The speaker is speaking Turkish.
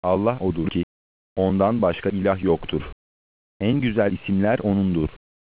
Allah odur ki, ondan başka ilah yoktur. En güzel isimler O'nundur.